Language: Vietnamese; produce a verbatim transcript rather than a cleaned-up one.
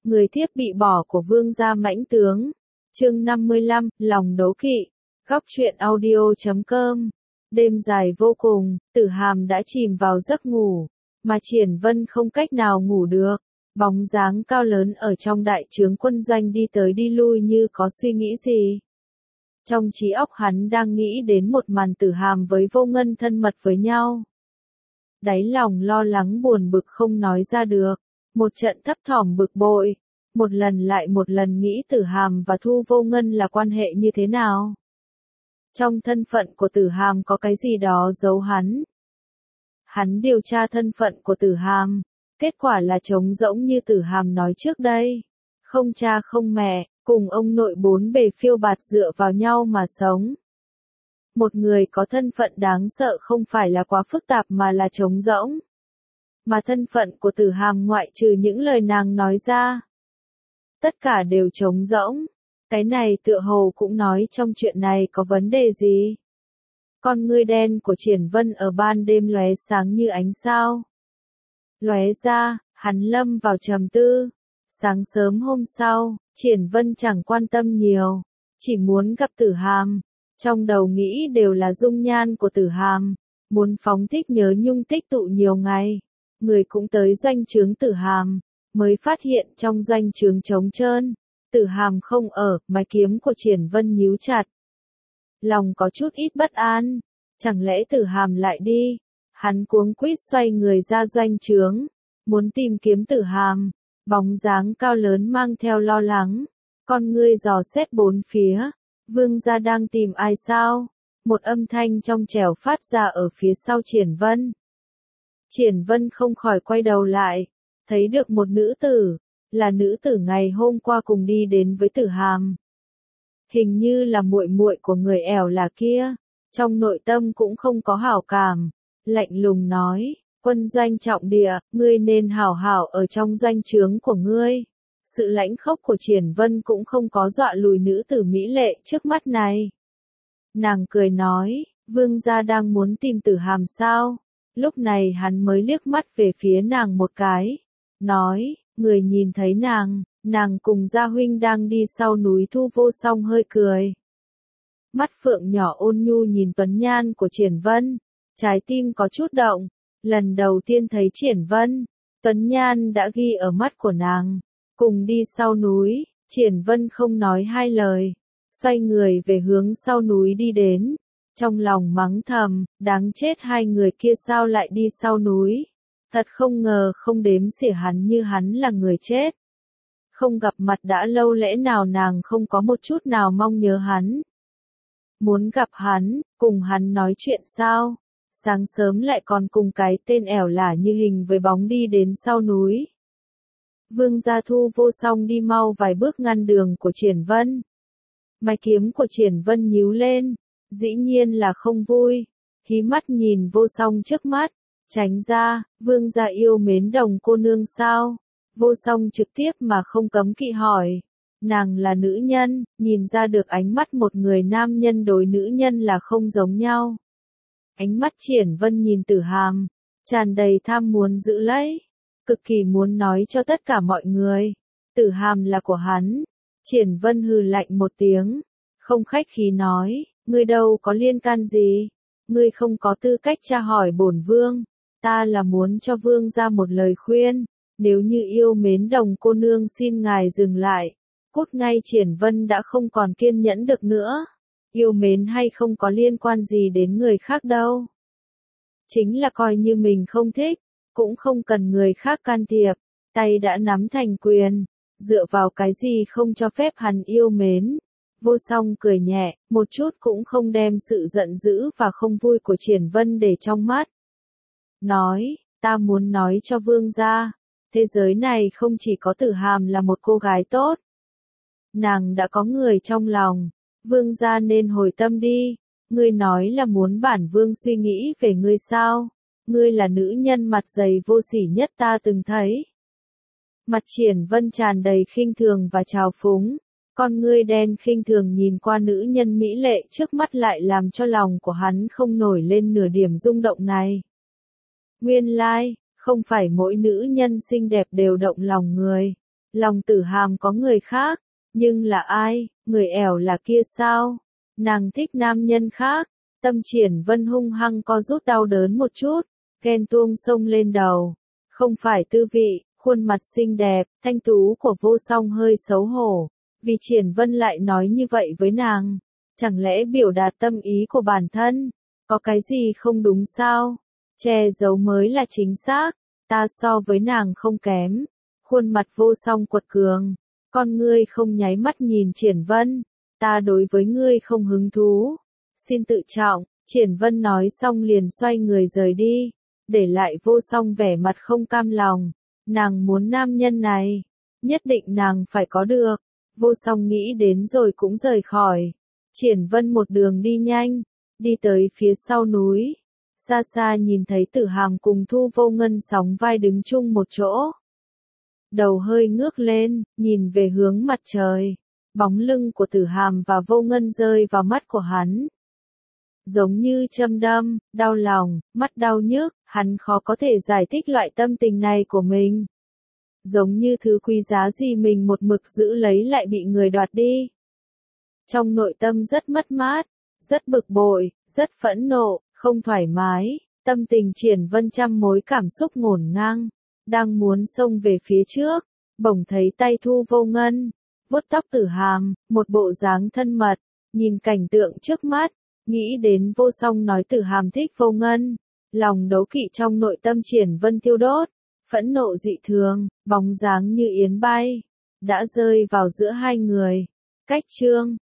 Người thiếp bị bỏ của vương gia mãnh tướng. Chương năm mươi lăm, lòng đố kỵ. Góc truyện audio chấm com. Đêm dài vô cùng, Tử Hàm đã chìm vào giấc ngủ, mà Triển Vân không cách nào ngủ được. Bóng dáng cao lớn ở trong đại trướng quân doanh đi tới đi lui như có suy nghĩ gì. Trong trí óc hắn đang nghĩ đến một màn Tử Hàm với Vô Ngân thân mật với nhau. Đáy lòng lo lắng buồn bực không nói ra được, một trận thấp thỏm bực bội, một lần lại một lần nghĩ Tử Hàm và Thu Vô Ngân là quan hệ như thế nào. Trong thân phận của Tử Hàm có cái gì đó giấu hắn. Hắn điều tra thân phận của Tử Hàm, kết quả là trống rỗng như Tử Hàm nói trước đây. Không cha không mẹ, cùng ông nội bốn bề phiêu bạt dựa vào nhau mà sống. Một người có thân phận đáng sợ không phải là quá phức tạp mà là trống rỗng. Mà thân phận của Tử Hàm ngoại trừ những lời nàng nói ra, tất cả đều trống rỗng. Cái này tựa hồ cũng nói trong chuyện này có vấn đề gì. Con ngươi đen của Triển Vân ở ban đêm lóe sáng như ánh sao. Lóe ra, hắn lâm vào trầm tư. Sáng sớm hôm sau, Triển Vân chẳng quan tâm nhiều, chỉ muốn gặp Tử Hàm. Trong đầu nghĩ đều là dung nhan của Tử Hàm, muốn phóng thích nhớ nhung tích tụ nhiều ngày. Người cũng tới doanh trướng Tử Hàm, mới phát hiện trong doanh trướng trống trơn. Tử Hàm không ở, mái kiếm của Triển Vân nhíu chặt. Lòng có chút ít bất an, chẳng lẽ Tử Hàm lại đi? Hắn cuống quýt xoay người ra doanh trướng, muốn tìm kiếm Tử Hàm. Bóng dáng cao lớn mang theo lo lắng, con ngươi dò xét bốn phía. Vương gia đang tìm ai sao? Một âm thanh trong trẻo phát ra ở phía sau Triển Vân. Triển Vân không khỏi quay đầu lại, thấy được một nữ tử, là nữ tử ngày hôm qua cùng đi đến với Tử Hàm. Hình như là muội muội của người ẻo là kia, trong nội tâm cũng không có hảo cảm, lạnh lùng nói, quân doanh trọng địa, ngươi nên hảo hảo ở trong doanh trướng của ngươi. Sự lãnh khốc của Triển Vân cũng không có dọa lùi nữ tử mỹ lệ trước mắt này. Nàng cười nói, vương gia đang muốn tìm Tử Hàm sao? Lúc này hắn mới liếc mắt về phía nàng một cái, nói, người nhìn thấy nàng, nàng cùng gia huynh đang đi sau núi. Thu Vô Song hơi cười. Mắt phượng nhỏ ôn nhu nhìn tuấn nhan của Triển Vân, trái tim có chút động, lần đầu tiên thấy Triển Vân, tuấn nhan đã ghi ở mắt của nàng. Cùng đi sau núi, Triển Vân không nói hai lời, xoay người về hướng sau núi đi đến, trong lòng mắng thầm, đáng chết hai người kia sao lại đi sau núi, thật không ngờ không đếm xỉa hắn như hắn là người chết. Không gặp mặt đã lâu lẽ nào nàng không có một chút nào mong nhớ hắn. Muốn gặp hắn, cùng hắn nói chuyện sao, sáng sớm lại còn cùng cái tên ẻo lả như hình với bóng đi đến sau núi. Vương gia. Thu Vô Song đi mau vài bước ngăn đường của Triển Vân. Mái kiếm của Triển Vân nhíu lên, dĩ nhiên là không vui, hí mắt nhìn Vô Song trước mắt, tránh ra, vương gia yêu mến Đồng cô nương sao? Vô Song trực tiếp mà không cấm kỵ hỏi. Nàng là nữ nhân, nhìn ra được ánh mắt một người nam nhân đối nữ nhân là không giống nhau. Ánh mắt Triển Vân nhìn Tử Hàm, tràn đầy tham muốn giữ lấy, cực kỳ muốn nói cho tất cả mọi người, Tử Hàm là của hắn. Triển Vân hừ lạnh một tiếng, không khách khí nói, ngươi đâu có liên can gì, ngươi không có tư cách tra hỏi bổn vương, ta là muốn cho vương ra một lời khuyên, nếu như yêu mến Đồng cô nương xin ngài dừng lại, cút ngay. Triển Vân đã không còn kiên nhẫn được nữa, yêu mến hay không có liên quan gì đến người khác đâu. Chính là coi như mình không thích, cũng không cần người khác can thiệp, tay đã nắm thành quyền, dựa vào cái gì không cho phép hắn yêu mến. Vô Song cười nhẹ, một chút cũng không đem sự giận dữ và không vui của Triển Vân để trong mắt. Nói, ta muốn nói cho vương gia, thế giới này không chỉ có Tử Hàm là một cô gái tốt. Nàng đã có người trong lòng, vương gia nên hồi tâm đi. Ngươi nói là muốn bản vương suy nghĩ về ngươi sao? Ngươi là nữ nhân mặt dày vô sỉ nhất ta từng thấy. Mặt Triển Vân tràn đầy khinh thường và trào phúng, con ngươi đen khinh thường nhìn qua nữ nhân mỹ lệ trước mắt lại làm cho lòng của hắn không nổi lên nửa điểm rung động này. Nguyên lai, không phải mỗi nữ nhân xinh đẹp đều động lòng người. Lòng Tử Hàm có người khác, nhưng là ai, người ẻo là kia sao? Nàng thích nam nhân khác, tâm Triển Vân hung hăng co rút đau đớn một chút, ghen tuông sông lên đầu. Không phải tư vị, khuôn mặt xinh đẹp, thanh tú của Vô Song hơi xấu hổ, vì Triển Vân lại nói như vậy với nàng. Chẳng lẽ biểu đạt tâm ý của bản thân, có cái gì không đúng sao? Che giấu mới là chính xác, ta so với nàng không kém. Khuôn mặt Vô Song quật cường, con ngươi không nháy mắt nhìn Triển Vân, ta đối với ngươi không hứng thú. Xin tự trọng, Triển Vân nói xong liền xoay người rời đi, để lại Vô Song vẻ mặt không cam lòng. Nàng muốn nam nhân này, nhất định nàng phải có được. Vô Song nghĩ đến rồi cũng rời khỏi. Triển Vân một đường đi nhanh, đi tới phía sau núi. Xa xa nhìn thấy Tử Hàm cùng Thu Vô Ngân sóng vai đứng chung một chỗ. Đầu hơi ngước lên, nhìn về hướng mặt trời. Bóng lưng của Tử Hàm và Vô Ngân rơi vào mắt của hắn. Giống như châm đâm, đau lòng, mắt đau nhức, hắn khó có thể giải thích loại tâm tình này của mình. Giống như thứ quý giá gì mình một mực giữ lấy lại bị người đoạt đi. Trong nội tâm rất mất mát, rất bực bội, rất phẫn nộ, không thoải mái, tâm tình Triển Vân trăm mối cảm xúc ngổn ngang, đang muốn xông về phía trước, bỗng thấy tay Thu Vô Ngân, vuốt tóc Tử Hàm, một bộ dáng thân mật, nhìn cảnh tượng trước mắt, nghĩ đến Vô Song nói Tử Hàm thích Vô Ngân, lòng đấu kỵ trong nội tâm Triển Vân thiêu đốt, phẫn nộ dị thường, bóng dáng như yến bay, đã rơi vào giữa hai người. Cách chương